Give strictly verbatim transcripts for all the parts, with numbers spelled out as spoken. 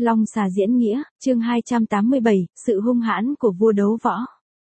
Long xà diễn nghĩa, chương hai trăm tám mươi bảy, sự hung hãn của vua đấu võ.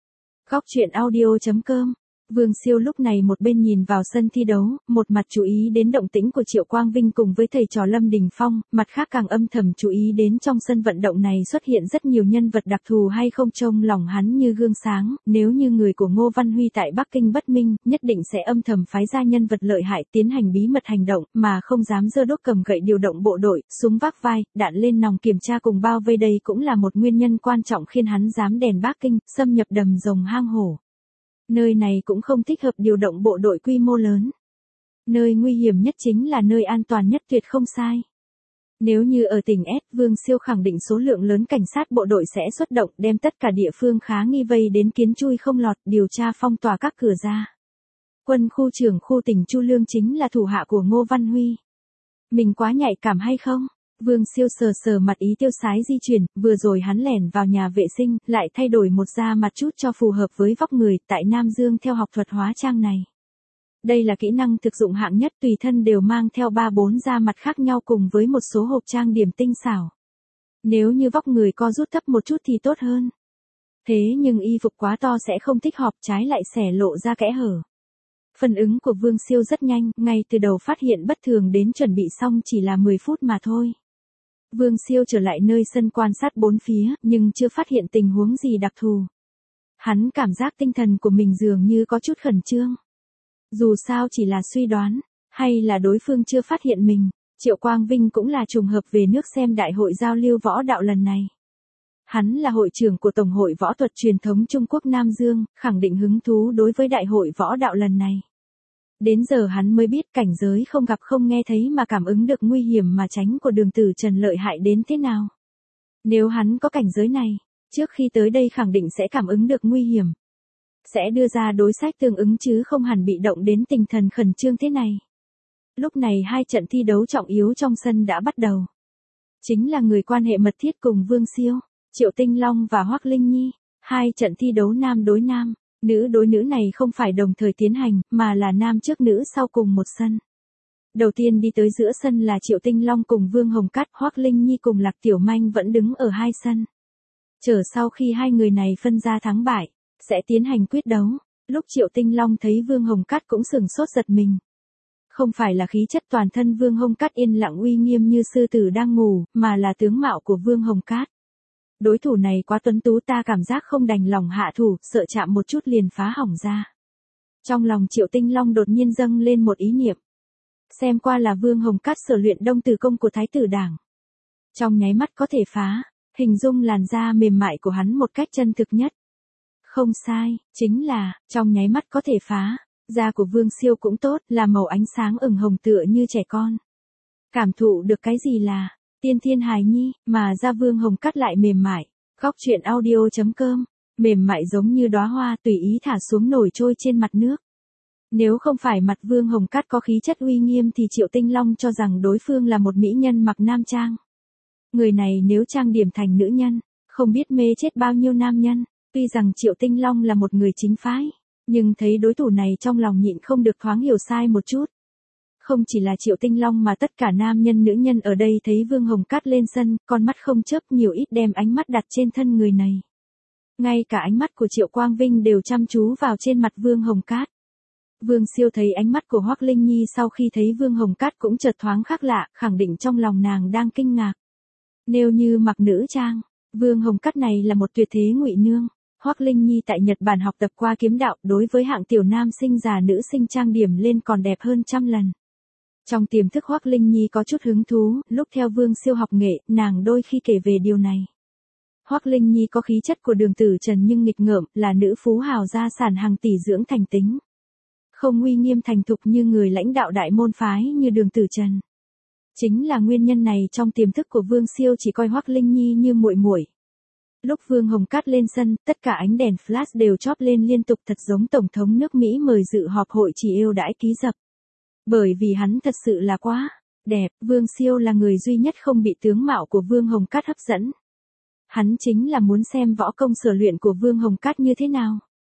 Góc truyện audio chấm com. Vương Siêu lúc này một bên nhìn vào sân thi đấu, một mặt chú ý đến động tĩnh của Triệu Quang Vinh cùng với thầy trò Lâm Đình Phong, mặt khác càng âm thầm chú ý đến trong sân vận động này xuất hiện rất nhiều nhân vật đặc thù hay không trông lòng hắn như gương sáng, nếu như người của Ngô Văn Huy tại Bắc Kinh bất minh, nhất định sẽ âm thầm phái ra nhân vật lợi hại tiến hành bí mật hành động, mà không dám giơ đốt cầm gậy điều động bộ đội, súng vác vai, đạn lên nòng kiểm tra cùng bao vây, đây cũng là một nguyên nhân quan trọng khiến hắn dám đèn Bắc Kinh, xâm nhập đầm rồng hang hổ. Nơi này cũng không thích hợp điều động bộ đội quy mô lớn. Nơi nguy hiểm nhất chính là nơi an toàn nhất, tuyệt không sai. Nếu như ở tỉnh S, Vương Siêu khẳng định số lượng lớn cảnh sát bộ đội sẽ xuất động, đem tất cả địa phương khá nghi vây đến kiến chui không lọt, điều tra phong tỏa các cửa ra. Quân khu trưởng khu tỉnh Chu Lương chính là thủ hạ của Ngô Văn Huy. Mình quá nhạy cảm hay không? Vương Siêu sờ sờ mặt ý tiêu sái di chuyển, vừa rồi hắn lẻn vào nhà vệ sinh, lại thay đổi một da mặt chút cho phù hợp với vóc người, tại Nam Dương theo học thuật hóa trang này. Đây là kỹ năng thực dụng hạng nhất, tùy thân đều mang theo ba bốn da mặt khác nhau cùng với một số hộp trang điểm tinh xảo. Nếu như vóc người co rút thấp một chút thì tốt hơn. Thế nhưng y phục quá to sẽ không thích hợp, trái lại xẻ lộ ra kẽ hở. Phản ứng của Vương Siêu rất nhanh, ngay từ đầu phát hiện bất thường đến chuẩn bị xong chỉ là mười phút mà thôi. Vương Siêu trở lại nơi sân quan sát bốn phía, nhưng chưa phát hiện tình huống gì đặc thù. Hắn cảm giác tinh thần của mình dường như có chút khẩn trương. Dù sao chỉ là suy đoán, hay là đối phương chưa phát hiện mình, Triệu Quang Vinh cũng là trùng hợp về nước xem đại hội giao lưu võ đạo lần này. Hắn là hội trưởng của Tổng hội Võ thuật Truyền thống Trung Quốc Nam Dương, khẳng định hứng thú đối với đại hội võ đạo lần này. Đến giờ hắn mới biết cảnh giới không gặp không nghe thấy mà cảm ứng được nguy hiểm mà tránh của Đường Tử Trần lợi hại đến thế nào. Nếu hắn có cảnh giới này, trước khi tới đây khẳng định sẽ cảm ứng được nguy hiểm. Sẽ đưa ra đối sách tương ứng chứ không hẳn bị động đến tinh thần khẩn trương thế này. Lúc này hai trận thi đấu trọng yếu trong sân đã bắt đầu. Chính là người quan hệ mật thiết cùng Vương Siêu, Triệu Tinh Long và Hoắc Linh Nhi. Hai trận thi đấu nam đối nam. Nữ đối nữ này không phải đồng thời tiến hành, mà là nam trước nữ sau cùng một sân. Đầu tiên đi tới giữa sân là Triệu Tinh Long cùng Vương Hồng Cát, Hoắc Linh Nhi cùng Lạc Tiểu Manh vẫn đứng ở hai sân. Chờ sau khi hai người này phân ra thắng bại, sẽ tiến hành quyết đấu. Lúc Triệu Tinh Long thấy Vương Hồng Cát cũng sừng sốt giật mình. Không phải là khí chất toàn thân Vương Hồng Cát yên lặng uy nghiêm như sư tử đang ngủ, mà là tướng mạo của Vương Hồng Cát. Đối thủ này quá tuấn tú, ta cảm giác không đành lòng hạ thủ, sợ chạm một chút liền phá hỏng ra. Trong lòng Triệu Tinh Long đột nhiên dâng lên một ý niệm. Xem qua là Vương Hồng Cát sở luyện Đông Từ công của Thái tử Đảng. Trong nháy mắt có thể phá, hình dung làn da mềm mại của hắn một cách chân thực nhất. Không sai, chính là, trong nháy mắt có thể phá, da của Vương Siêu cũng tốt, là màu ánh sáng ửng hồng tựa như trẻ con. Cảm thụ được cái gì là tiên thiên hài nhi, mà da Vương Hồng Cát lại mềm mại. Góc truyện audio chấm com, mềm mại giống như đóa hoa tùy ý thả xuống nổi trôi trên mặt nước. Nếu không phải mặt Vương Hồng Cát có khí chất uy nghiêm thì Triệu Tinh Long cho rằng đối phương là một mỹ nhân mặc nam trang. Người này nếu trang điểm thành nữ nhân, không biết mê chết bao nhiêu nam nhân. Tuy rằng Triệu Tinh Long là một người chính phái, nhưng thấy đối thủ này trong lòng nhịn không được thoáng hiểu sai một chút. Không chỉ là Triệu Tinh Long mà tất cả nam nhân nữ nhân ở đây thấy Vương Hồng Cát lên sân, con mắt không chớp nhiều ít đem ánh mắt đặt trên thân người này. Ngay cả ánh mắt của Triệu Quang Vinh đều chăm chú vào trên mặt Vương Hồng Cát. Vương Siêu thấy ánh mắt của Hoắc Linh Nhi sau khi thấy Vương Hồng Cát cũng chợt thoáng khác lạ, khẳng định trong lòng nàng đang kinh ngạc. Nếu như mặc nữ trang, Vương Hồng Cát này là một tuyệt thế ngụy nương. Hoắc Linh Nhi tại Nhật Bản học tập qua kiếm đạo, đối với hạng tiểu nam sinh già nữ sinh trang điểm lên còn đẹp hơn trăm lần. Trong tiềm thức Hoắc Linh Nhi có chút hứng thú, lúc theo Vương Siêu học nghệ, nàng đôi khi kể về điều này. Hoắc Linh Nhi có khí chất của Đường Tử Trần nhưng nghịch ngợm, là nữ phú hào gia sản hàng tỷ dưỡng thành tính. Không uy nghiêm thành thục như người lãnh đạo đại môn phái như Đường Tử Trần. Chính là nguyên nhân này trong tiềm thức của Vương Siêu chỉ coi Hoắc Linh Nhi như muội muội. Lúc Vương Hồng Cát lên sân, tất cả ánh đèn flash đều chóp lên liên tục, thật giống Tổng thống nước Mỹ mời dự họp hội chỉ yêu đãi ký dập. Bởi vì hắn thật sự là quá đẹp, Vương Siêu là người duy nhất không bị tướng mạo của Vương Hồng Cát hấp dẫn. Hắn chính là muốn xem võ công sở luyện của Vương Hồng Cát như thế nào.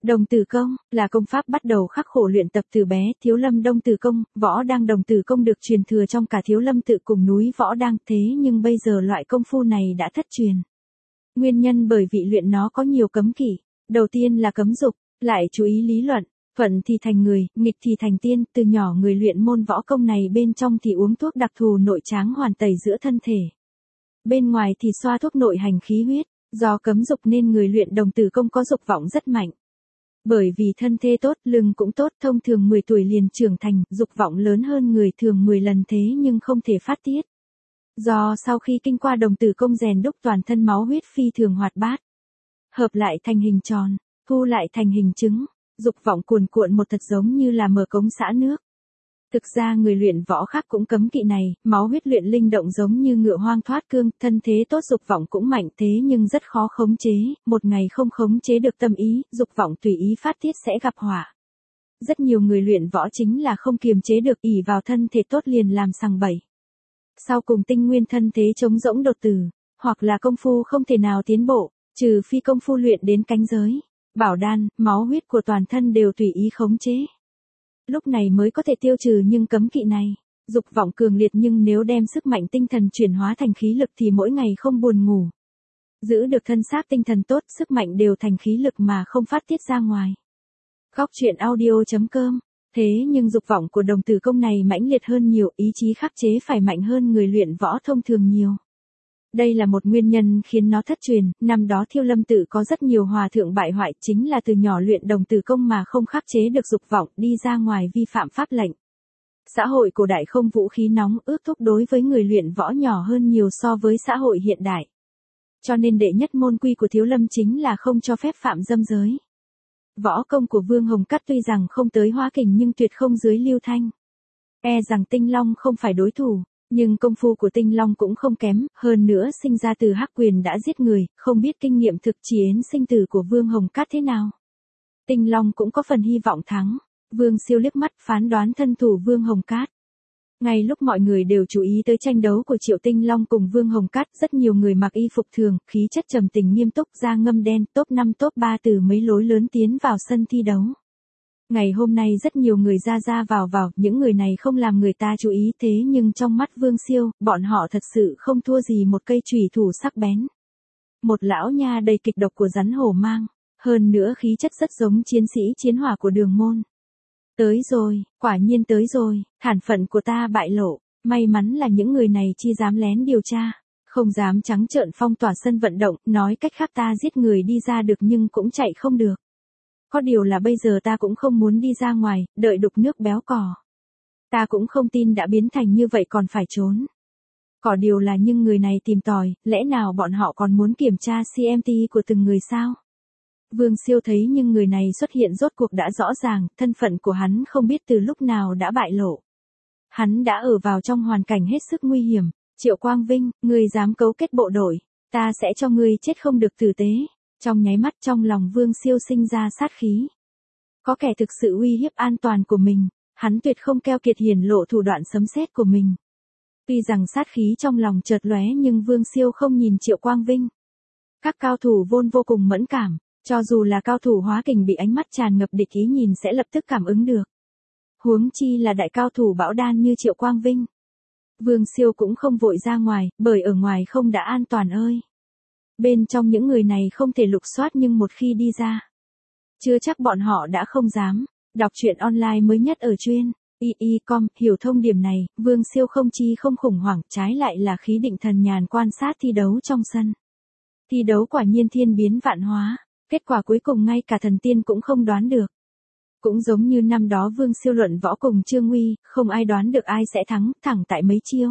Đồng tử công, là công pháp bắt đầu khắc khổ luyện tập từ bé, Thiếu Lâm Đông Tử công, võ đang đồng tử công được truyền thừa trong cả Thiếu Lâm tự cùng núi võ đang, thế nhưng bây giờ loại công phu này đã thất truyền. Nguyên nhân bởi vì luyện nó có nhiều cấm kỵ, đầu tiên là cấm dục, lại chú ý lý luận, thuận thì thành người, nghịch thì thành tiên, từ nhỏ người luyện môn võ công này bên trong thì uống thuốc đặc thù nội tráng hoàn tẩy giữa thân thể. Bên ngoài thì xoa thuốc nội hành khí huyết, do cấm dục nên người luyện đồng tử công có dục vọng rất mạnh. Bởi vì thân thể tốt, lưng cũng tốt, thông thường mười tuổi liền trưởng thành, dục vọng lớn hơn người thường mười lần thế nhưng không thể phát tiết. Do sau khi kinh qua đồng tử công rèn đúc toàn thân máu huyết phi thường hoạt bát, hợp lại thành hình tròn, thu lại thành hình trứng, dục vọng cuồn cuộn một thật giống như là mở cống xả nước. Thực ra người luyện võ khác cũng cấm kỵ này, máu huyết luyện linh động giống như ngựa hoang thoát cương, thân thế tốt dục vọng cũng mạnh thế nhưng rất khó khống chế, một ngày không khống chế được tâm ý, dục vọng tùy ý phát tiết sẽ gặp họa. Rất nhiều người luyện võ chính là không kiềm chế được ỷ vào thân thể tốt liền làm sằng bậy. Sau cùng tinh nguyên thân thế trống rỗng đột tử, hoặc là công phu không thể nào tiến bộ, trừ phi công phu luyện đến cánh giới, bảo đan, máu huyết của toàn thân đều tùy ý khống chế. Lúc này mới có thể tiêu trừ nhưng cấm kỵ này, dục vọng cường liệt nhưng nếu đem sức mạnh tinh thần chuyển hóa thành khí lực thì mỗi ngày không buồn ngủ. Giữ được thân xác tinh thần tốt, sức mạnh đều thành khí lực mà không phát tiết ra ngoài. Góc truyện audio chấm com. Thế nhưng dục vọng của đồng tử công này mãnh liệt hơn nhiều, ý chí khắc chế phải mạnh hơn người luyện võ thông thường nhiều. Đây là một nguyên nhân khiến nó thất truyền, năm đó Thiếu Lâm tự có rất nhiều hòa thượng bại hoại chính là từ nhỏ luyện đồng tử công mà không khắc chế được dục vọng, đi ra ngoài vi phạm pháp lệnh. Xã hội cổ đại không vũ khí nóng ước thúc đối với người luyện võ nhỏ hơn nhiều so với xã hội hiện đại. Cho nên đệ nhất môn quy của Thiếu Lâm chính là không cho phép phạm dâm giới. Võ công của Vương Hồng Cát tuy rằng không tới Hóa Kình nhưng tuyệt không dưới Lưu Thanh. E rằng Tinh Long không phải đối thủ. Nhưng công phu của Tinh Long cũng không kém, hơn nữa sinh ra từ Hắc Quyền đã giết người, không biết kinh nghiệm thực chiến sinh tử của Vương Hồng Cát thế nào. Tinh Long cũng có phần hy vọng thắng, Vương Siêu liếc mắt phán đoán thân thủ Vương Hồng Cát. Ngay lúc mọi người đều chú ý tới tranh đấu của Triệu Tinh Long cùng Vương Hồng Cát, rất nhiều người mặc y phục thường, khí chất trầm tĩnh nghiêm túc, da ngâm đen, top năm top ba từ mấy lối lớn tiến vào sân thi đấu. Ngày hôm nay rất nhiều người ra ra vào vào, những người này không làm người ta chú ý thế nhưng trong mắt Vương Siêu, bọn họ thật sự không thua gì một cây chùy thủ sắc bén. Một lão nha đầy kịch độc của rắn hổ mang, hơn nữa khí chất rất giống chiến sĩ chiến hỏa của Đường Môn. Tới rồi, quả nhiên tới rồi, thản phận của ta bại lộ, may mắn là những người này chi dám lén điều tra, không dám trắng trợn phong tỏa sân vận động, nói cách khác ta giết người đi ra được nhưng cũng chạy không được. Có điều là bây giờ ta cũng không muốn đi ra ngoài, đợi đục nước béo cò. Ta cũng không tin đã biến thành như vậy còn phải trốn. Có điều là nhưng người này tìm tòi, lẽ nào bọn họ còn muốn kiểm tra xê em tê của từng người sao? Vương Siêu thấy nhưng người này xuất hiện rốt cuộc đã rõ ràng, thân phận của hắn không biết từ lúc nào đã bại lộ. Hắn đã ở vào trong hoàn cảnh hết sức nguy hiểm. Triệu Quang Vinh, ngươi dám cấu kết bộ đội, ta sẽ cho ngươi chết không được tử tế. Trong nháy mắt trong lòng Vương Siêu sinh ra sát khí. Có kẻ thực sự uy hiếp an toàn của mình, hắn tuyệt không keo kiệt hiển lộ thủ đoạn sấm sét của mình. Tuy rằng sát khí trong lòng chợt lóe nhưng Vương Siêu không nhìn Triệu Quang Vinh. Các cao thủ vốn vô cùng mẫn cảm, cho dù là cao thủ Hóa Kình bị ánh mắt tràn ngập địch ý nhìn sẽ lập tức cảm ứng được. Huống chi là đại cao thủ bão đan như Triệu Quang Vinh. Vương Siêu cũng không vội ra ngoài, bởi ở ngoài không đã an toàn ơi. Bên trong những người này không thể lục soát nhưng một khi đi ra, chưa chắc bọn họ đã không dám. Đọc truyện online mới nhất ở truyện i i chấm com, hiểu thông điểm này, Vương Siêu không chi không khủng hoảng, trái lại là khí định thần nhàn quan sát thi đấu trong sân. Thi đấu quả nhiên thiên biến vạn hóa, kết quả cuối cùng ngay cả thần tiên cũng không đoán được. Cũng giống như năm đó Vương Siêu luận võ cùng Trương Nguy, không ai đoán được ai sẽ thắng, thẳng tại mấy chiêu.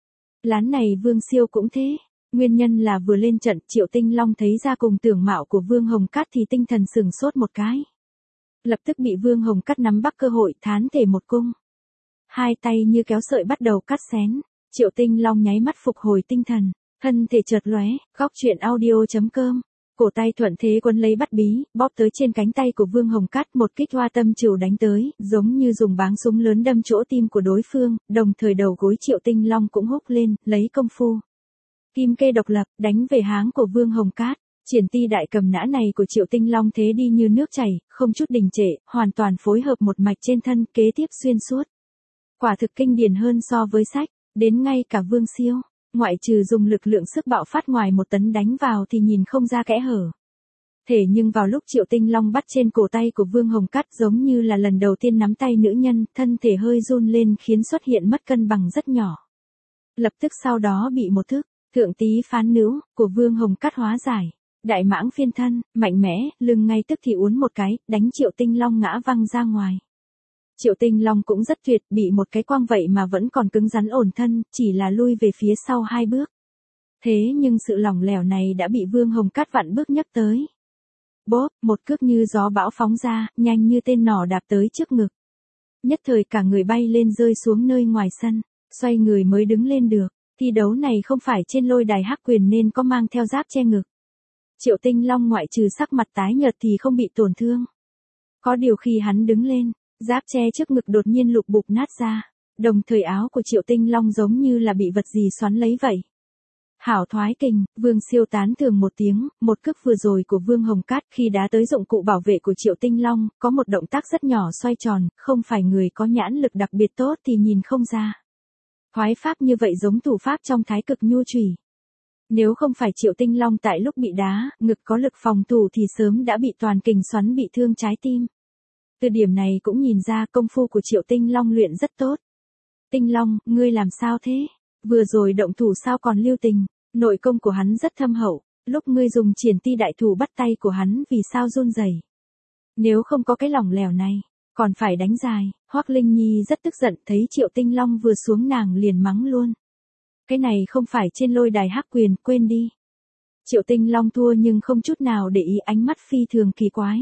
Lán này Vương Siêu cũng thế. Nguyên nhân là vừa lên trận Triệu Tinh Long thấy ra cùng tưởng mạo của Vương Hồng Cát thì tinh thần sừng sốt một cái. Lập tức bị Vương Hồng Cát nắm bắt cơ hội thán thể một cung. Hai tay như kéo sợi bắt đầu cắt xén. Triệu Tinh Long nháy mắt phục hồi tinh thần, thân thể chợt lóe, góc truyện audio chấm com. Cổ tay thuận thế quấn lấy bắt bí, bóp tới trên cánh tay của Vương Hồng Cát một kích hoa tâm trừu đánh tới, giống như dùng báng súng lớn đâm chỗ tim của đối phương, đồng thời đầu gối Triệu Tinh Long cũng húc lên, lấy công phu kim kê độc lập, đánh về háng của Vương Hồng Cát. Triển ti đại cầm nã này của Triệu Tinh Long thế đi như nước chảy, không chút đình trệ, hoàn toàn phối hợp một mạch trên thân, kế tiếp xuyên suốt. Quả thực kinh điển hơn so với sách, đến ngay cả Vương Siêu, ngoại trừ dùng lực lượng sức bạo phát ngoài một tấn đánh vào thì nhìn không ra kẽ hở. Thế nhưng vào lúc Triệu Tinh Long bắt trên cổ tay của Vương Hồng Cát giống như là lần đầu tiên nắm tay nữ nhân, thân thể hơi run lên khiến xuất hiện mất cân bằng rất nhỏ. Lập tức sau đó bị một thức, thượng tí phán nữ, của Vương Hồng Cát hóa giải. Đại mãng phiên thân, mạnh mẽ, lưng ngay tức thì uốn một cái, đánh Triệu Tinh Long ngã văng ra ngoài. Triệu Tinh Long cũng rất tuyệt, bị một cái quang vậy mà vẫn còn cứng rắn ổn thân, chỉ là lui về phía sau hai bước. Thế nhưng sự lỏng lẻo này đã bị Vương Hồng Cát vặn bước nhấc tới. Bốp, một cước như gió bão phóng ra, nhanh như tên nỏ đạp tới trước ngực. Nhất thời cả người bay lên rơi xuống nơi ngoài sân, xoay người mới đứng lên được. Thi đấu này không phải trên lôi đài hắc quyền nên có mang theo giáp che ngực. Triệu Tinh Long ngoại trừ sắc mặt tái nhợt thì không bị tổn thương. Có điều khi hắn đứng lên, giáp che trước ngực đột nhiên lục bục nát ra, đồng thời áo của Triệu Tinh Long giống như là bị vật gì xoắn lấy vậy. Hảo thoái kình, Vương Siêu tán thưởng một tiếng, một cước vừa rồi của Vương Hồng Cát khi đá tới dụng cụ bảo vệ của Triệu Tinh Long, có một động tác rất nhỏ xoay tròn, không phải người có nhãn lực đặc biệt tốt thì nhìn không ra. Thoái pháp như vậy giống thủ pháp trong thái cực nhu chủy. Nếu không phải Triệu Tinh Long tại lúc bị đá, ngực có lực phòng thủ thì sớm đã bị toàn kình xoắn bị thương trái tim. Từ điểm này cũng nhìn ra công phu của Triệu Tinh Long luyện rất tốt. Tinh Long, ngươi làm sao thế? Vừa rồi động thủ sao còn lưu tình, nội công của hắn rất thâm hậu, lúc ngươi dùng triển ti đại thủ bắt tay của hắn vì sao run rẩy? Nếu không có cái lỏng lẻo này, còn phải đánh dài. Hoắc Linh Nhi rất tức giận, thấy Triệu Tinh Long vừa xuống nàng liền mắng luôn. Cái này không phải trên lôi đài hắc quyền, quên đi. Triệu Tinh Long thua nhưng không chút nào để ý, ánh mắt phi thường kỳ quái.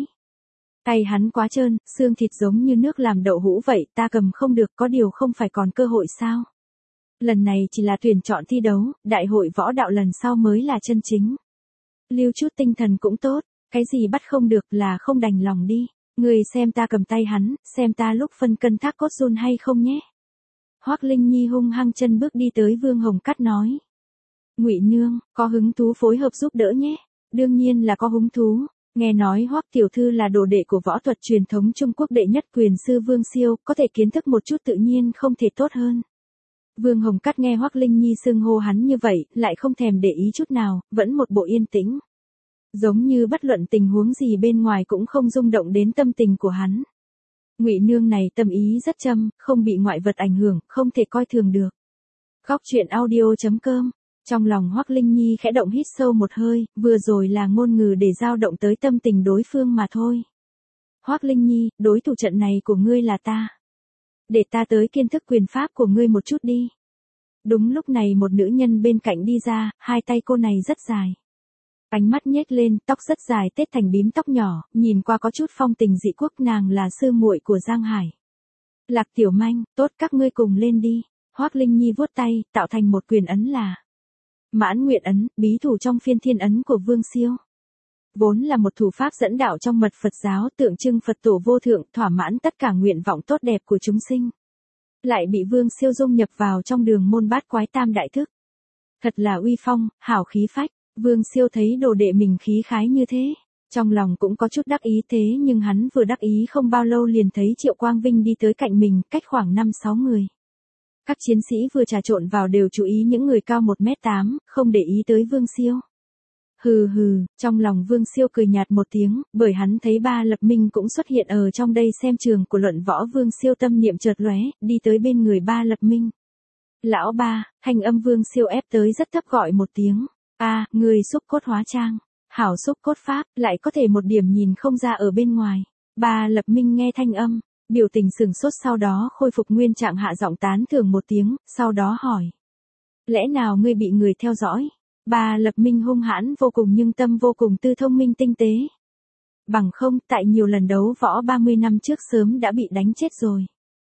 Tay hắn quá trơn, xương thịt giống như nước làm đậu hũ vậy, ta cầm không được, có điều không phải còn cơ hội sao? Lần này chỉ là tuyển chọn thi đấu, đại hội võ đạo lần sau mới là chân chính. Lưu chút tinh thần cũng tốt, cái gì bắt không được là không đành lòng đi. Người xem ta cầm tay hắn, xem ta lúc phân cân thác cốt run hay không nhé. Hoắc Linh Nhi hung hăng chân bước đi tới Vương Hồng Cát nói. Ngụy nương, có hứng thú phối hợp giúp đỡ nhé. Đương nhiên là có hứng thú. Nghe nói Hoắc tiểu thư là đồ đệ của võ thuật truyền thống Trung Quốc đệ nhất quyền sư Vương Siêu, có thể kiến thức một chút tự nhiên không thể tốt hơn. Vương Hồng Cát nghe Hoắc Linh Nhi xưng hô hắn như vậy, lại không thèm để ý chút nào, vẫn một bộ yên tĩnh. Giống như bất luận tình huống gì bên ngoài cũng không rung động đến tâm tình của hắn. Ngụy nương này tâm ý rất châm, không bị ngoại vật ảnh hưởng, không thể coi thường được. Góc truyện audio chấm com. Trong lòng Hoắc Linh Nhi khẽ động hít sâu một hơi, vừa rồi là ngôn ngữ để dao động tới tâm tình đối phương mà thôi. Hoắc Linh Nhi, đối thủ trận này của ngươi là ta. Để ta tới kiến thức quyền pháp của ngươi một chút đi. Đúng lúc này một nữ nhân bên cạnh đi ra, hai tay cô này rất dài. Ánh mắt nhếch lên, tóc rất dài tết thành bím tóc nhỏ, nhìn qua có chút phong tình dị quốc, nàng là sư muội của Giang Hải. Lạc Tiểu Manh, tốt các ngươi cùng lên đi. Hoắc Linh Nhi vuốt tay, tạo thành một quyền ấn là Mãn Nguyện ấn, bí thủ trong phiên thiên ấn của Vương Siêu. Vốn là một thủ pháp dẫn đạo trong mật Phật giáo, tượng trưng Phật tổ vô thượng, thỏa mãn tất cả nguyện vọng tốt đẹp của chúng sinh. Lại bị Vương Siêu dung nhập vào trong đường môn bát quái tam đại thức. Thật là uy phong, hảo khí phách. Vương Siêu thấy đồ đệ mình khí khái như thế, trong lòng cũng có chút đắc ý, thế nhưng hắn vừa đắc ý không bao lâu liền thấy Triệu Quang Vinh đi tới cạnh mình, cách khoảng năm sáu người. Các chiến sĩ vừa trà trộn vào đều chú ý những người cao một mét tám, không để ý tới Vương Siêu. Hừ hừ, trong lòng Vương Siêu cười nhạt một tiếng, bởi hắn thấy Ba Lập Minh cũng xuất hiện ở trong đây xem trường của luận võ. Vương Siêu tâm niệm chợt lóe, đi tới bên người Ba Lập Minh. Lão Ba, thanh âm Vương Siêu ép tới rất thấp gọi một tiếng. A, à, người xúc cốt hóa trang, hảo xúc cốt pháp, lại có thể một điểm nhìn không ra ở bên ngoài. Ba Lập Minh nghe thanh âm, biểu tình sừng sốt, sau đó khôi phục nguyên trạng, hạ giọng tán thưởng một tiếng, sau đó hỏi. Lẽ nào ngươi bị người theo dõi? Ba Lập Minh hung hãn vô cùng nhưng tâm vô cùng tư, thông minh tinh tế. Bằng không, tại nhiều lần đấu võ ba mươi năm trước sớm đã bị đánh chết rồi.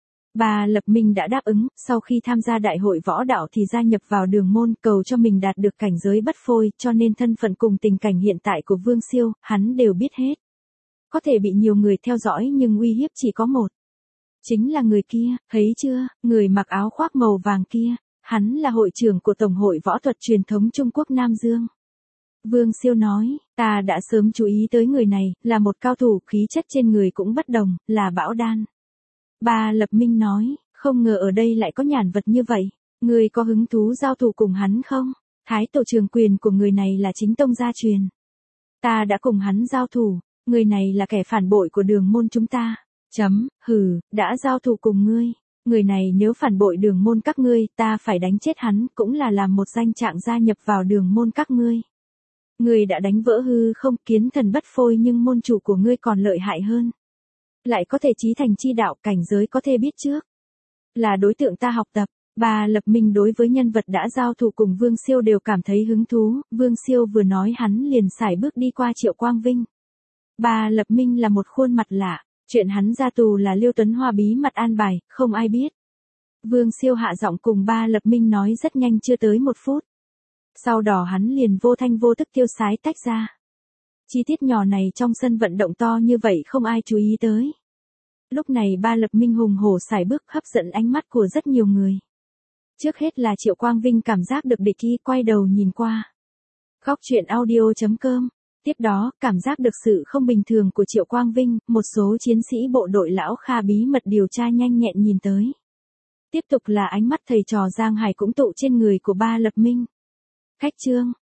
Ba Lập Minh đã đáp ứng, sau khi tham gia đại hội võ đạo thì gia nhập vào đường môn, cầu cho mình đạt được cảnh giới bất phôi, cho nên thân phận cùng tình cảnh hiện tại của Vương Siêu, hắn đều biết hết. Có thể bị nhiều người theo dõi nhưng uy hiếp chỉ có một. Chính là người kia, thấy chưa, người mặc áo khoác màu vàng kia, hắn là hội trưởng của Tổng hội Võ thuật Truyền thống Trung Quốc Nam Dương. Vương Siêu nói, ta đã sớm chú ý tới người này, là một cao thủ, khí chất trên người cũng bất đồng, là Bão Đan. Ba Lập Minh nói, không ngờ ở đây lại có nhàn vật như vậy, ngươi có hứng thú giao thủ cùng hắn không? Thái tổ trường quyền của người này là chính tông gia truyền. Ta đã cùng hắn giao thủ, người này là kẻ phản bội của đường môn chúng ta. Chấm, hừ, đã giao thủ cùng ngươi. Người này nếu phản bội đường môn các ngươi, ta phải đánh chết hắn, cũng là làm một danh trạng gia nhập vào đường môn các ngươi. Ngươi đã đánh vỡ hư không, kiến thần bất phôi, nhưng môn chủ của ngươi còn lợi hại hơn. Lại có thể chí thành chi đạo, cảnh giới có thể biết trước. Là đối tượng ta học tập. Ba Lập Minh đối với nhân vật đã giao thủ cùng Vương Siêu đều cảm thấy hứng thú, Vương Siêu vừa nói hắn liền sải bước đi qua Triệu Quang Vinh. Ba Lập Minh là một khuôn mặt lạ, chuyện hắn ra tù là Liêu Tuấn Hoa bí mật an bài, không ai biết. Vương Siêu hạ giọng cùng Ba Lập Minh nói rất nhanh, chưa tới một phút. Sau đó hắn liền vô thanh vô tức tiêu sái tách ra. Chi tiết nhỏ này trong sân vận động to như vậy không ai chú ý tới. Lúc này Ba Lập Minh hùng hổ sải bước hấp dẫn ánh mắt của rất nhiều người. Trước hết là Triệu Quang Vinh cảm giác được địch ý, quay đầu nhìn qua. Góc truyện audio chấm com. Tiếp đó, cảm giác được sự không bình thường của Triệu Quang Vinh, một số chiến sĩ bộ đội Lão Kha bí mật điều tra nhanh nhẹn nhìn tới. Tiếp tục là ánh mắt thầy trò Giang Hải cũng tụ trên người của Ba Lập Minh. Khách trương,